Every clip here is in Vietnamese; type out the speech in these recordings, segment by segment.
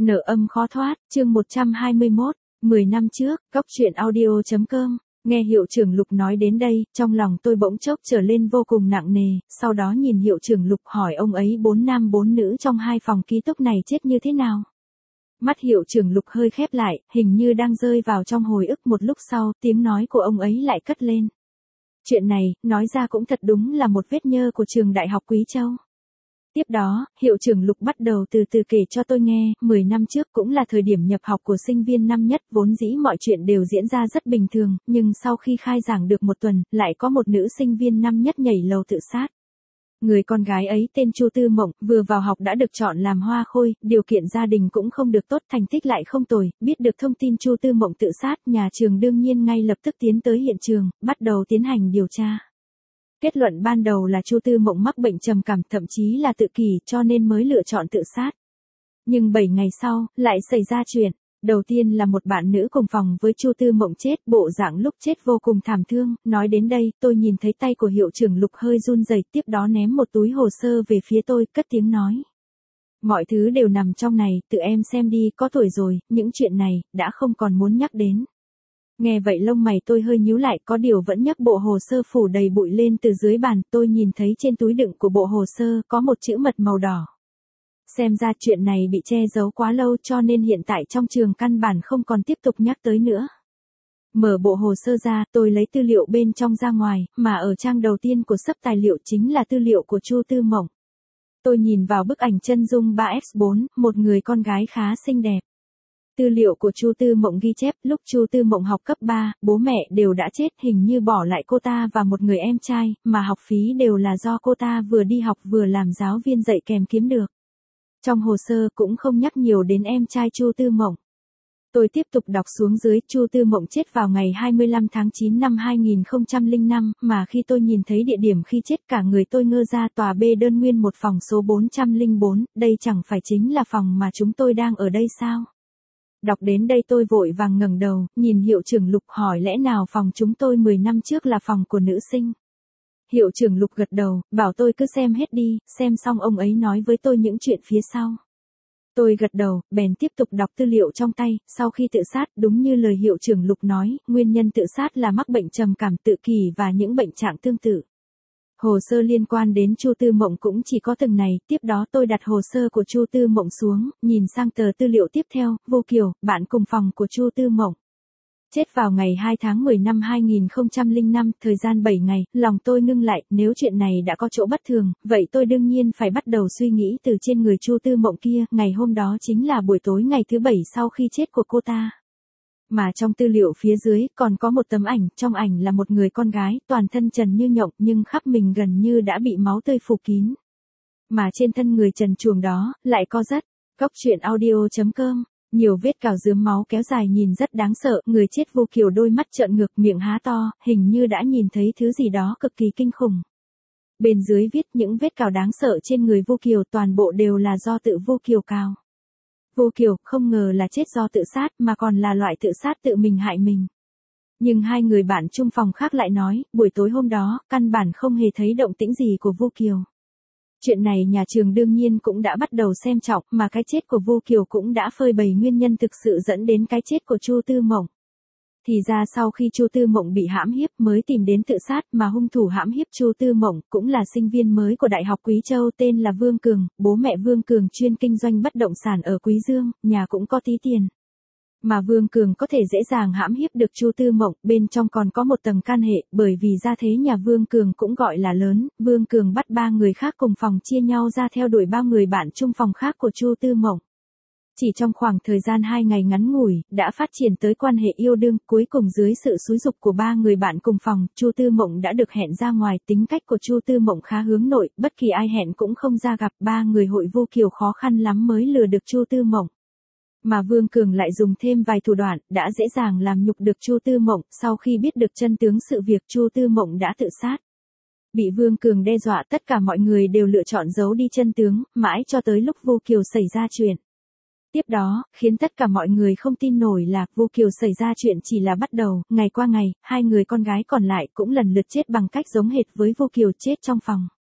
Nợ âm khó thoát, chương 121, 10 năm trước, Cóc truyện audio.com, nghe hiệu trưởng Lục nói đến đây, trong lòng tôi bỗng chốc trở lên vô cùng nặng nề, sau đó nhìn hiệu trưởng Lục hỏi ông ấy 4 nam 4 nữ trong 2 phòng ký túc này chết như thế nào. Mắt hiệu trưởng Lục hơi khép lại, hình như đang rơi vào trong hồi ức. Một lúc sau, tiếng nói của ông ấy lại cất lên. Chuyện này, nói ra cũng thật đúng là một vết nhơ của trường Đại học Quý Châu. Tiếp đó, hiệu trưởng Lục bắt đầu từ từ kể cho tôi nghe, 10 năm trước cũng là thời điểm nhập học của sinh viên năm nhất, vốn dĩ mọi chuyện đều diễn ra rất bình thường, nhưng sau khi khai giảng được một tuần, lại có một nữ sinh viên năm nhất nhảy lầu tự sát. Người con gái ấy tên Chu Tư Mộng, vừa vào học đã được chọn làm hoa khôi, điều kiện gia đình cũng không được tốt, thành tích lại không tồi, biết được thông tin Chu Tư Mộng tự sát, nhà trường đương nhiên ngay lập tức tiến tới hiện trường, bắt đầu tiến hành điều tra. Kết luận ban đầu là Chu Tư Mộng mắc bệnh trầm cảm, thậm chí là tự kỷ, cho nên mới lựa chọn tự sát. Nhưng 7 ngày sau, lại xảy ra chuyện. Đầu tiên là một bạn nữ cùng phòng với Chu Tư Mộng chết, bộ dạng lúc chết vô cùng thảm thương. Nói đến đây, tôi nhìn thấy tay của hiệu trưởng Lục hơi run rẩy, tiếp đó ném một túi hồ sơ về phía tôi, cất tiếng nói. Mọi thứ đều nằm trong này, tự em xem đi, có tuổi rồi, những chuyện này, đã không còn muốn nhắc đến. Nghe vậy lông mày tôi hơi nhíu lại, có điều vẫn nhấc bộ hồ sơ phủ đầy bụi lên từ dưới bàn. Tôi nhìn thấy trên túi đựng của bộ hồ sơ có một chữ mật màu đỏ. Xem ra chuyện này bị che giấu quá lâu, cho nên hiện tại trong trường căn bản không còn tiếp tục nhắc tới nữa. Mở bộ hồ sơ ra, tôi lấy tư liệu bên trong ra ngoài, mà ở trang đầu tiên của xấp tài liệu chính là tư liệu của Chu Tư Mộng. Tôi nhìn vào bức ảnh chân dung 3x4, một người con gái khá xinh đẹp. Tư liệu của Chu Tư Mộng ghi chép, lúc Chu Tư Mộng học cấp 3, bố mẹ đều đã chết, hình như bỏ lại cô ta và một người em trai, mà học phí đều là do cô ta vừa đi học vừa làm giáo viên dạy kèm kiếm được. Trong hồ sơ cũng không nhắc nhiều đến em trai Chu Tư Mộng. Tôi tiếp tục đọc xuống dưới, Chu Tư Mộng chết vào ngày 25 tháng 9 năm 2005, mà khi tôi nhìn thấy địa điểm khi chết cả người tôi ngơ ra. Tòa B đơn nguyên một phòng số 404, đây chẳng phải chính là phòng mà chúng tôi đang ở đây sao? Đọc đến đây tôi vội vàng ngẩng đầu, nhìn hiệu trưởng Lục hỏi lẽ nào phòng chúng tôi 10 năm trước là phòng của nữ sinh. Hiệu trưởng Lục gật đầu, bảo tôi cứ xem hết đi, xem xong ông ấy nói với tôi những chuyện phía sau. Tôi gật đầu, bèn tiếp tục đọc tư liệu trong tay. Sau khi tự sát, đúng như lời hiệu trưởng Lục nói, nguyên nhân tự sát là mắc bệnh trầm cảm, tự kỷ và những bệnh trạng tương tự. Hồ sơ liên quan đến Chu Tư Mộng cũng chỉ có từng này. Tiếp đó tôi đặt hồ sơ của Chu Tư Mộng xuống, nhìn sang tờ tư liệu tiếp theo, Vô Kiều, bạn cùng phòng của Chu Tư Mộng. Chết vào ngày 2 tháng 10 năm 2005, thời gian 7 ngày, lòng tôi ngưng lại, nếu chuyện này đã có chỗ bất thường, vậy tôi đương nhiên phải bắt đầu suy nghĩ từ trên người Chu Tư Mộng kia. Ngày hôm đó chính là buổi tối ngày thứ 7 sau khi chết của cô ta. Mà trong tư liệu phía dưới còn có một tấm ảnh, trong ảnh là một người con gái, toàn thân trần như nhộng, nhưng khắp mình gần như đã bị máu tươi phủ kín. Mà trên thân người trần truồng đó, lại có rất, Cóc truyện audio.com, nhiều vết cào rướm máu kéo dài nhìn rất đáng sợ. Người chết Vô Kiều đôi mắt trợn ngược, miệng há to, hình như đã nhìn thấy thứ gì đó cực kỳ kinh khủng. Bên dưới viết những vết cào đáng sợ trên người Vô Kiều toàn bộ đều là do tự Vô Kiều cào. Vô Kiều không ngờ là chết do tự sát, mà còn là loại tự sát tự mình hại mình. Nhưng hai người bạn chung phòng khác lại nói, buổi tối hôm đó, căn bản không hề thấy động tĩnh gì của Vô Kiều. Chuyện này nhà trường đương nhiên cũng đã bắt đầu xem trọng, mà cái chết của Vô Kiều cũng đã phơi bày nguyên nhân thực sự dẫn đến cái chết của Chu Tư Mộng. Thì ra sau khi Chu Tư Mộng bị hãm hiếp mới tìm đến tự sát, mà hung thủ hãm hiếp Chu Tư Mộng cũng là sinh viên mới của Đại học Quý Châu tên là Vương Cường. Bố mẹ Vương Cường chuyên kinh doanh bất động sản ở Quý Dương, nhà cũng có tí tiền. Mà Vương Cường có thể dễ dàng hãm hiếp được Chu Tư Mộng, bên trong còn có một tầng can hệ, bởi vì gia thế nhà Vương Cường cũng gọi là lớn. Vương Cường bắt 3 người khác cùng phòng chia nhau ra theo đuổi 3 người bạn chung phòng khác của Chu Tư Mộng. Chỉ trong khoảng thời gian 2 ngày ngắn ngủi, đã phát triển tới quan hệ yêu đương. Cuối cùng dưới sự xúi giục của 3 người bạn cùng phòng, Chu Tư Mộng đã được hẹn ra ngoài. Tính cách của Chu Tư Mộng khá hướng nội, bất kỳ ai hẹn cũng không ra gặp. 3 người hội Vô Kiều khó khăn lắm mới lừa được Chu Tư Mộng. Mà Vương Cường lại dùng thêm vài thủ đoạn, đã dễ dàng làm nhục được Chu Tư Mộng. Sau khi biết được chân tướng sự việc, Chu Tư Mộng đã tự sát. Bị Vương Cường đe dọa, tất cả mọi người đều lựa chọn giấu đi chân tướng, mãi cho tới lúc Vô Kiều xảy ra chuyện. Tiếp đó, khiến tất cả mọi người không tin nổi là Vô Kiều xảy ra chuyện chỉ là bắt đầu. Ngày qua ngày, 2 người con gái còn lại cũng lần lượt chết bằng cách giống hệt với Vô Kiều, chết trong phòng.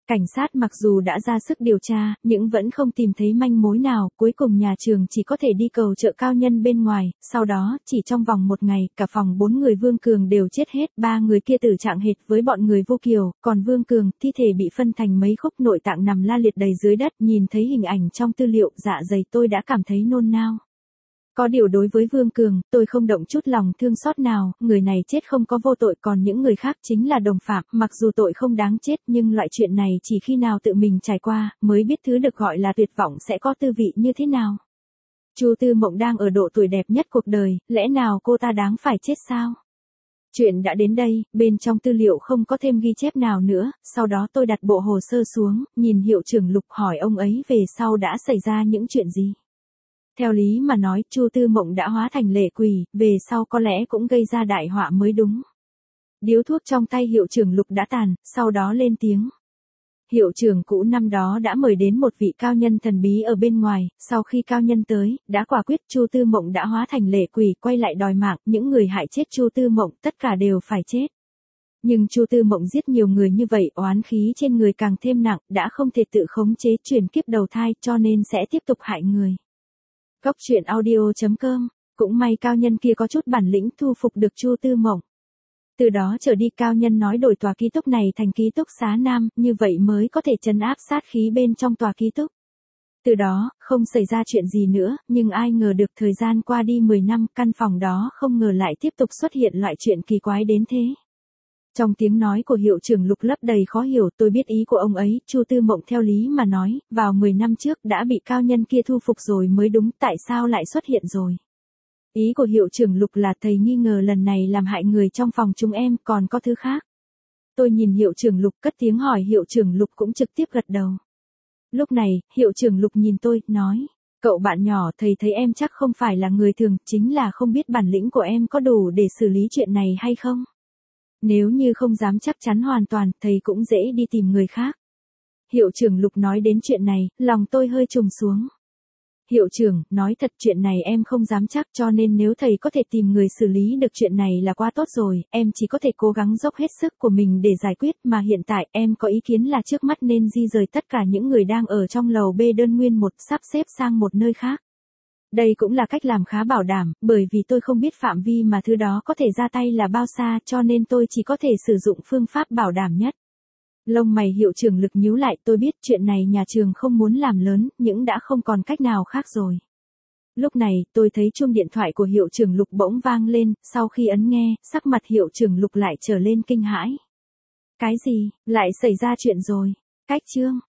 Cảnh sát mặc dù đã ra sức điều tra, nhưng vẫn không tìm thấy manh mối nào, cuối cùng nhà trường chỉ có thể đi cầu trợ cao nhân bên ngoài, sau đó, chỉ trong vòng một ngày, cả phòng 4 người Vương Cường đều chết hết, 3 người kia tử trạng hệt với bọn người Vô Kiều, còn Vương Cường, thi thể bị phân thành mấy khúc, nội tạng nằm la liệt đầy dưới đất, nhìn thấy hình ảnh trong tư liệu, dạ dày tôi đã cảm thấy nôn nao. Có điều đối với Vương Cường, tôi không động chút lòng thương xót nào, người này chết không có vô tội, còn những người khác chính là đồng phạm, mặc dù tội không đáng chết nhưng loại chuyện này chỉ khi nào tự mình trải qua, mới biết thứ được gọi là tuyệt vọng sẽ có tư vị như thế nào. Chu Tư Mộng đang ở độ tuổi đẹp nhất cuộc đời, lẽ nào cô ta đáng phải chết sao? Chuyện đã đến đây, bên trong tư liệu không có thêm ghi chép nào nữa, sau đó tôi đặt bộ hồ sơ xuống, nhìn hiệu trưởng Lục hỏi ông ấy về sau đã xảy ra những chuyện gì. Theo lý mà nói, Chu Tư Mộng đã hóa thành lệ quỷ, về sau có lẽ cũng gây ra đại họa mới đúng. Điếu thuốc trong tay hiệu trưởng Lục đã tàn, sau đó lên tiếng. Hiệu trưởng cũ năm đó đã mời đến một vị cao nhân thần bí ở bên ngoài, sau khi cao nhân tới, đã quả quyết Chu Tư Mộng đã hóa thành lệ quỷ, quay lại đòi mạng, những người hại chết Chu Tư Mộng tất cả đều phải chết. Nhưng Chu Tư Mộng giết nhiều người như vậy, oán khí trên người càng thêm nặng, đã không thể tự khống chế chuyển kiếp đầu thai, cho nên sẽ tiếp tục hại người. Góc truyện audio.com, cũng may cao nhân kia có chút bản lĩnh thu phục được Chu Tư Mộng. Từ đó trở đi cao nhân nói đổi tòa ký túc này thành ký túc xá nam, như vậy mới có thể trấn áp sát khí bên trong tòa ký túc. Từ đó, không xảy ra chuyện gì nữa, nhưng ai ngờ được thời gian qua đi 10 năm, căn phòng đó không ngờ lại tiếp tục xuất hiện loại chuyện kỳ quái đến thế. Trong tiếng nói của hiệu trưởng Lục lấp đầy khó hiểu, tôi biết ý của ông ấy, Chu Tư Mộng theo lý mà nói, vào 10 năm trước đã bị cao nhân kia thu phục rồi mới đúng, tại sao lại xuất hiện rồi. Ý của hiệu trưởng Lục là thầy nghi ngờ lần này làm hại người trong phòng chúng em, còn có thứ khác. Tôi nhìn hiệu trưởng Lục cất tiếng hỏi, hiệu trưởng Lục cũng trực tiếp gật đầu. Lúc này, hiệu trưởng Lục nhìn tôi, nói, cậu bạn nhỏ, thầy thấy em chắc không phải là người thường, chính là không biết bản lĩnh của em có đủ để xử lý chuyện này hay không. Nếu như không dám chắc chắn hoàn toàn, thầy cũng dễ đi tìm người khác. Hiệu trưởng Lục nói đến chuyện này, lòng tôi hơi trùng xuống. Hiệu trưởng, nói thật chuyện này em không dám chắc, cho nên nếu thầy có thể tìm người xử lý được chuyện này là quá tốt rồi, em chỉ có thể cố gắng dốc hết sức của mình để giải quyết, mà hiện tại em có ý kiến là trước mắt nên di rời tất cả những người đang ở trong lầu B đơn nguyên 1, sắp xếp sang một nơi khác. Đây cũng là cách làm khá bảo đảm, bởi vì tôi không biết phạm vi mà thứ đó có thể ra tay là bao xa, cho nên tôi chỉ có thể sử dụng phương pháp bảo đảm nhất. Lông mày hiệu trưởng Lực nhíu lại, tôi biết chuyện này nhà trường không muốn làm lớn, nhưng đã không còn cách nào khác rồi. Lúc này, tôi thấy chuông điện thoại của hiệu trưởng Lục bỗng vang lên, sau khi ấn nghe, sắc mặt hiệu trưởng Lục lại trở lên kinh hãi. Cái gì, lại xảy ra chuyện rồi? Cách chương